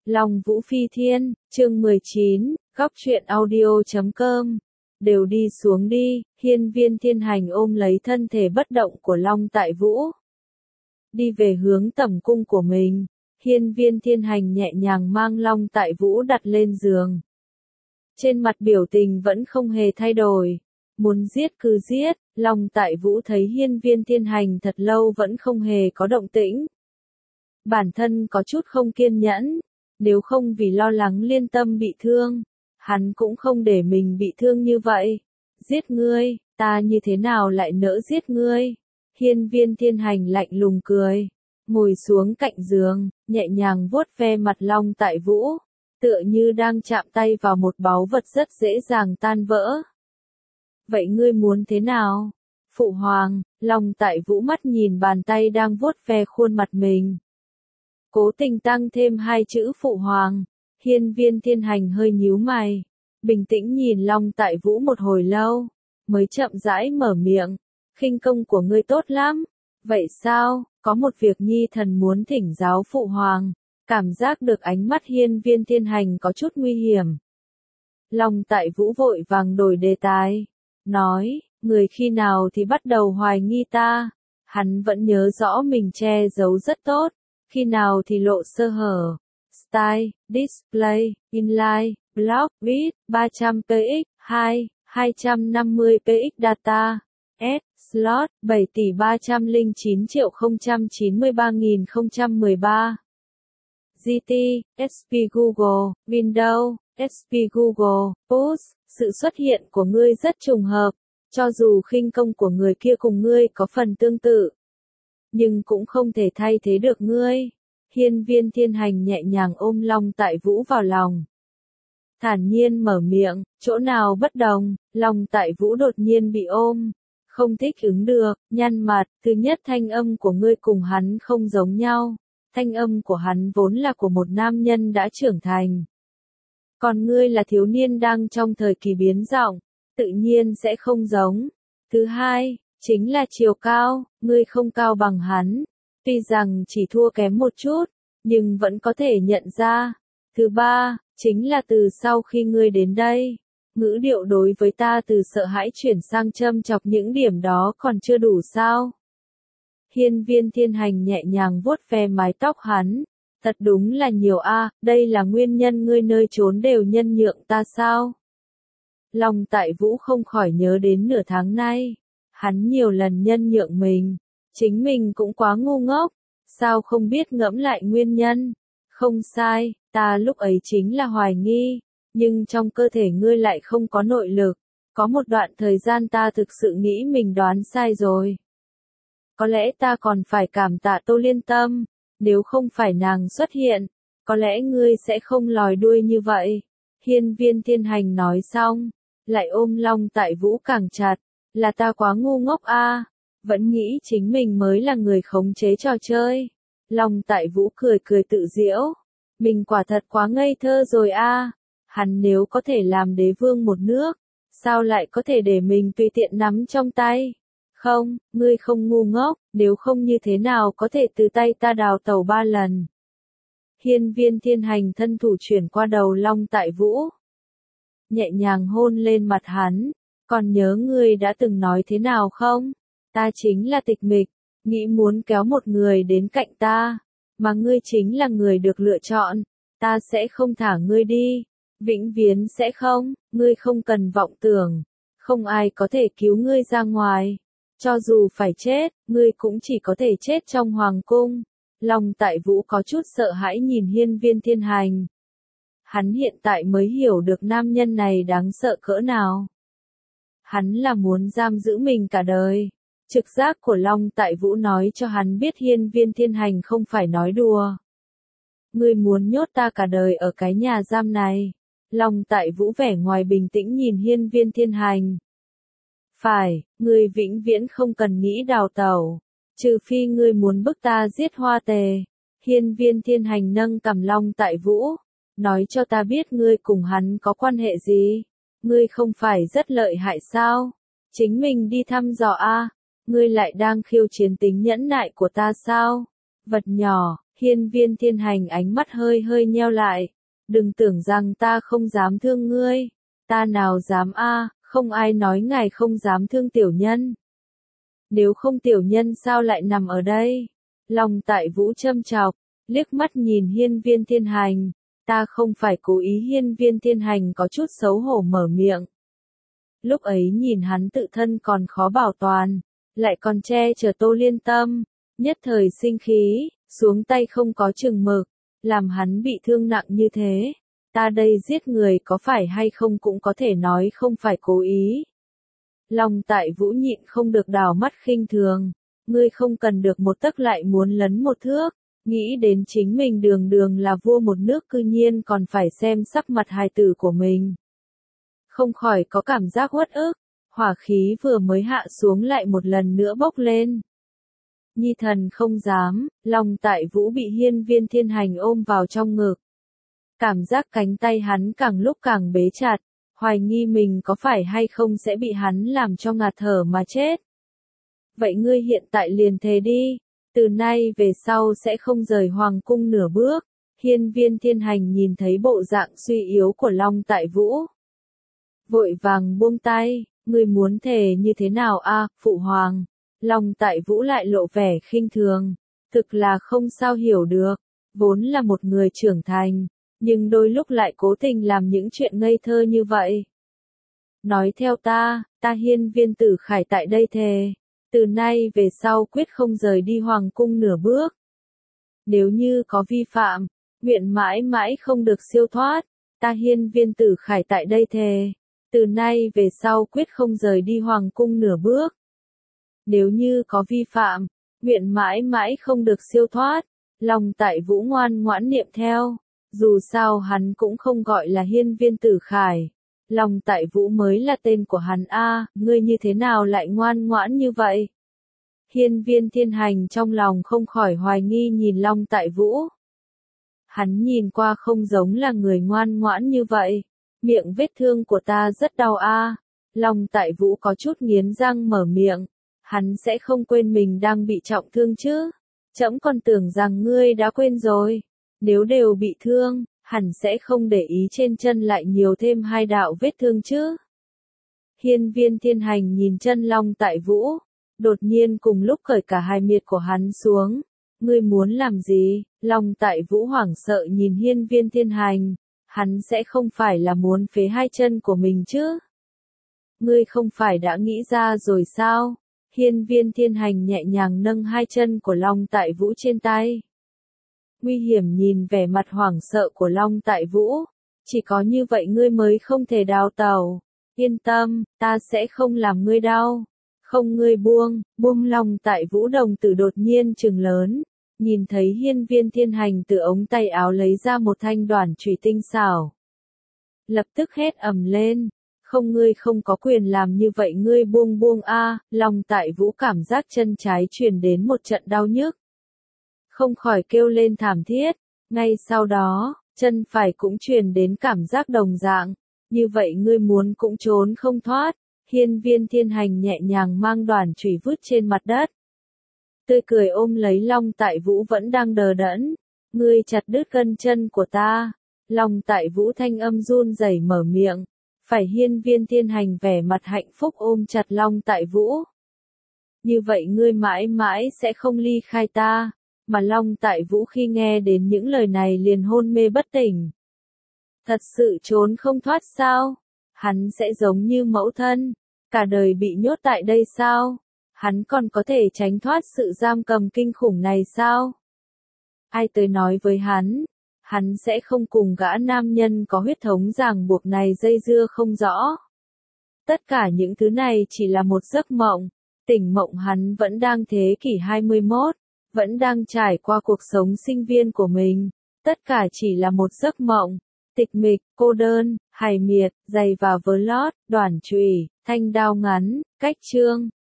Long Vũ Phi Thiên, chương 19, góc truyện audio.com. Đều đi xuống đi, Hiên Viên Thiên Hành ôm lấy thân thể bất động của Long Tại Vũ. Đi về hướng tẩm cung của mình, Hiên Viên Thiên Hành nhẹ nhàng mang Long Tại Vũ đặt lên giường. Trên mặt biểu tình vẫn không hề thay đổi. Muốn giết cứ giết, Long Tại Vũ thấy Hiên Viên Thiên Hành thật lâu vẫn không hề có động tĩnh. Bản thân có chút không kiên nhẫn, nếu không vì lo lắng Liên Tâm bị thương, hắn cũng không để mình bị thương như vậy. Giết ngươi, ta như thế nào lại nỡ giết ngươi? Hiên Viên Thiên Hành lạnh lùng cười, ngồi xuống cạnh giường, nhẹ nhàng vuốt ve mặt Long Tại Vũ, tựa như đang chạm tay vào một báu vật rất dễ dàng tan vỡ. Vậy ngươi muốn thế nào? Phụ hoàng, Long Tại Vũ mắt nhìn bàn tay đang vuốt ve khuôn mặt mình. Cố tình tăng thêm hai chữ phụ hoàng. Hiên Viên Thiên Hành hơi nhíu mày, bình tĩnh nhìn Long Tại Vũ một hồi lâu, mới chậm rãi mở miệng. Khinh công của ngươi tốt lắm. Vậy sao, có một việc nhi thần muốn thỉnh giáo phụ hoàng. Cảm giác được ánh mắt Hiên Viên Thiên Hành có chút nguy hiểm. Long Tại Vũ vội vàng đổi đề tài, nói, người khi nào thì bắt đầu hoài nghi ta. Hắn vẫn nhớ rõ mình che giấu rất tốt, khi nào thì lộ sơ hở. Style, Display, Inline, Block, Viết, 300px, 250px Data, S, Slot, 7.309.093.013. GT, SP Google, Windows, SP Google, Post, sự xuất hiện của ngươi rất trùng hợp, cho dù khinh công của người kia cùng ngươi có phần tương tự, nhưng cũng không thể thay thế được ngươi. Hiên Viên Thiên Hành nhẹ nhàng ôm Long Tại Vũ vào lòng, thản nhiên mở miệng, chỗ nào bất đồng? Long Tại Vũ đột nhiên bị ôm, không thích ứng được, nhăn mặt. Thứ nhất, thanh âm của ngươi cùng hắn không giống nhau. Thanh âm của hắn vốn là của một nam nhân đã trưởng thành, còn ngươi là thiếu niên đang trong thời kỳ biến giọng, tự nhiên sẽ không giống. Thứ hai, chính là chiều cao, ngươi không cao bằng hắn, tuy rằng chỉ thua kém một chút, nhưng vẫn có thể nhận ra. Thứ ba, chính là từ sau khi ngươi đến đây, ngữ điệu đối với ta từ sợ hãi chuyển sang châm chọc, những điểm đó còn chưa đủ sao? Hiên Viên Thiên Hành nhẹ nhàng vuốt ve mái tóc hắn, thật đúng là nhiều a, đây là nguyên nhân ngươi nơi trốn đều nhân nhượng ta sao? Long Tại Vũ không khỏi nhớ đến nửa tháng nay, hắn nhiều lần nhân nhượng mình, chính mình cũng quá ngu ngốc, sao không biết ngẫm lại nguyên nhân? Không sai, ta lúc ấy chính là hoài nghi, nhưng trong cơ thể ngươi lại không có nội lực, có một đoạn thời gian ta thực sự nghĩ mình đoán sai rồi. Có lẽ ta còn phải cảm tạ Tô Liên Tâm, nếu không phải nàng xuất hiện, có lẽ ngươi sẽ không lòi đuôi như vậy. Hiên Viên Thiên Hành nói xong, lại ôm Long Tại Vũ càng chặt, là ta quá ngu ngốc a, vẫn nghĩ chính mình mới là người khống chế trò chơi. Long Tại Vũ cười cười tự giễu, mình quả thật quá ngây thơ rồi a, hắn nếu có thể làm đế vương một nước, sao lại có thể để mình tùy tiện nắm trong tay? Không, ngươi không ngu ngốc, nếu không như thế nào có thể từ tay ta đào tẩu 3 lần. Hiên Viên Thiên Hành thân thủ chuyển qua đầu Long Tại Vũ, nhẹ nhàng hôn lên mặt hắn, còn nhớ ngươi đã từng nói thế nào không? Ta chính là tịch mịch, nghĩ muốn kéo một người đến cạnh ta, mà ngươi chính là người được lựa chọn, ta sẽ không thả ngươi đi, vĩnh viễn sẽ không, ngươi không cần vọng tưởng, không ai có thể cứu ngươi ra ngoài. Cho dù phải chết, ngươi cũng chỉ có thể chết trong hoàng cung. Long Tại Vũ có chút sợ hãi nhìn Hiên Viên Thiên Hành. Hắn hiện tại mới hiểu được nam nhân này đáng sợ cỡ nào. Hắn là muốn giam giữ mình cả đời. Trực giác của Long Tại Vũ nói cho hắn biết Hiên Viên Thiên Hành không phải nói đùa. Ngươi muốn nhốt ta cả đời ở cái nhà giam này. Long Tại Vũ vẻ ngoài bình tĩnh nhìn Hiên Viên Thiên Hành. Phải, ngươi vĩnh viễn không cần nghĩ đào tẩu, trừ phi ngươi muốn bức ta giết Hoa Tề. Hiên Viên Thiên Hành nâng cằm Long Tại Vũ, nói cho ta biết ngươi cùng hắn có quan hệ gì, ngươi không phải rất lợi hại sao? Chính mình đi thăm dò a, ngươi lại đang khiêu chiến tính nhẫn nại của ta sao? Vật nhỏ, Hiên Viên Thiên Hành ánh mắt hơi hơi nheo lại. Đừng tưởng rằng ta không dám thương ngươi. Ta nào dám a, không ai nói ngài không dám thương tiểu nhân. Nếu không tiểu nhân sao lại nằm ở đây? Long Tại Vũ châm chọc, liếc mắt nhìn Hiên Viên Thiên Hành. Ta không phải cố ý. Hiên Viên Thiên Hành có chút xấu hổ mở miệng. Lúc ấy nhìn hắn tự thân còn khó bảo toàn, lại còn che chở Tô Liên Tâm, nhất thời sinh khí, xuống tay không có chừng mực, làm hắn bị thương nặng như thế. Ta đây giết người có phải hay không cũng có thể nói không phải cố ý. Long Tại Vũ nhịn không được đảo mắt khinh thường, ngươi không cần được một tấc lại muốn lấn một thước, nghĩ đến chính mình đường đường là vua một nước cư nhiên còn phải xem sắc mặt hài tử của mình. Không khỏi có cảm giác uất ức, hỏa khí vừa mới hạ xuống lại một lần nữa bốc lên. Nhi thần không dám, Long Tại Vũ bị Hiên Viên Thiên Hành ôm vào trong ngực. Cảm giác cánh tay hắn càng lúc càng bế chặt, hoài nghi mình có phải hay không sẽ bị hắn làm cho ngạt thở mà chết. Vậy ngươi hiện tại liền thề đi, từ nay về sau sẽ không rời hoàng cung nửa bước. Hiên Viên Thiên Hành nhìn thấy bộ dạng suy yếu của Long Tại Vũ, vội vàng buông tay, ngươi muốn thề như thế nào a, phụ hoàng? Long Tại Vũ lại lộ vẻ khinh thường, thực là không sao hiểu được, vốn là một người trưởng thành, nhưng đôi lúc lại cố tình làm những chuyện ngây thơ như vậy. Nói theo ta, ta Hiên Viên Tử Khải tại đây thề, từ nay về sau quyết không rời đi hoàng cung nửa bước. Nếu như có vi phạm, nguyện mãi mãi không được siêu thoát, ta Hiên Viên Tử Khải tại đây thề, từ nay về sau quyết không rời đi hoàng cung nửa bước. Nếu như có vi phạm, nguyện mãi mãi không được siêu thoát. Long Tại Vũ ngoan ngoãn niệm theo, dù sao hắn cũng không gọi là Hiên Viên Tử Khải. Long Tại Vũ mới là tên của hắn a, ngươi như thế nào lại ngoan ngoãn như vậy? Hiên Viên Thiên Hành trong lòng không khỏi hoài nghi nhìn Long Tại Vũ. Hắn nhìn qua không giống là người ngoan ngoãn như vậy. Miệng vết thương của ta rất đau a. Long Tại Vũ có chút nghiến răng mở miệng. Hắn sẽ không quên mình đang bị trọng thương chứ? Trẫm còn tưởng rằng ngươi đã quên rồi. Nếu đều bị thương, hẳn sẽ không để ý trên chân lại nhiều thêm 2 đạo vết thương chứ? Hiên Viên Thiên Hành nhìn chân Long Tại Vũ, đột nhiên cùng lúc cởi cả hai miệt của hắn xuống. Ngươi muốn làm gì? Long Tại Vũ hoảng sợ nhìn Hiên Viên Thiên Hành, hắn sẽ không phải là muốn phế 2 chân của mình chứ? Ngươi không phải đã nghĩ ra rồi sao? Hiên Viên Thiên Hành nhẹ nhàng nâng 2 chân của Long Tại Vũ trên tay. Nguy hiểm nhìn vẻ mặt hoảng sợ của Long Tại Vũ. Chỉ có như vậy ngươi mới không thể đào tẩu. Yên tâm, ta sẽ không làm ngươi đau. Không, ngươi buông Long Tại Vũ đồng tử đột nhiên trừng lớn. Nhìn thấy Hiên Viên Thiên Hành từ ống tay áo lấy ra một thanh đoản chùy tinh xảo. Lập tức hét ầm lên. Không, ngươi không có quyền làm như vậy, ngươi buông a. Long Tại Vũ cảm giác chân trái truyền đến một trận đau nhức. Không khỏi kêu lên thảm thiết. Ngay sau đó, chân phải cũng truyền đến cảm giác đồng dạng. Như vậy ngươi muốn cũng trốn không thoát. Hiên Viên Thiên Hành nhẹ nhàng mang đoản chùy vứt trên mặt đất. Tươi cười ôm lấy Long Tại Vũ vẫn đang đờ đẫn. Ngươi chặt đứt gân chân của ta. Long Tại Vũ thanh âm run rẩy mở miệng. Phải Hiên Viên Thiên Hành vẻ mặt hạnh phúc ôm chặt Long Tại Vũ. Như vậy ngươi mãi mãi sẽ không ly khai ta. Mà Long Tại Vũ khi nghe đến những lời này liền hôn mê bất tỉnh. Thật sự trốn không thoát sao? Hắn sẽ giống như mẫu thân, cả đời bị nhốt tại đây sao? Hắn còn có thể tránh thoát sự giam cầm kinh khủng này sao? Ai tới nói với hắn sẽ không cùng gã nam nhân có huyết thống ràng buộc này dây dưa không rõ. Tất cả những thứ này chỉ là một giấc mộng, tỉnh mộng hắn vẫn đang thế kỷ 21, vẫn đang trải qua cuộc sống sinh viên của mình. Tất cả chỉ là một giấc mộng, tịch mịch, cô đơn, hài miệt, giày và vớ lót, đoản chùy, thanh đao ngắn, cách chương.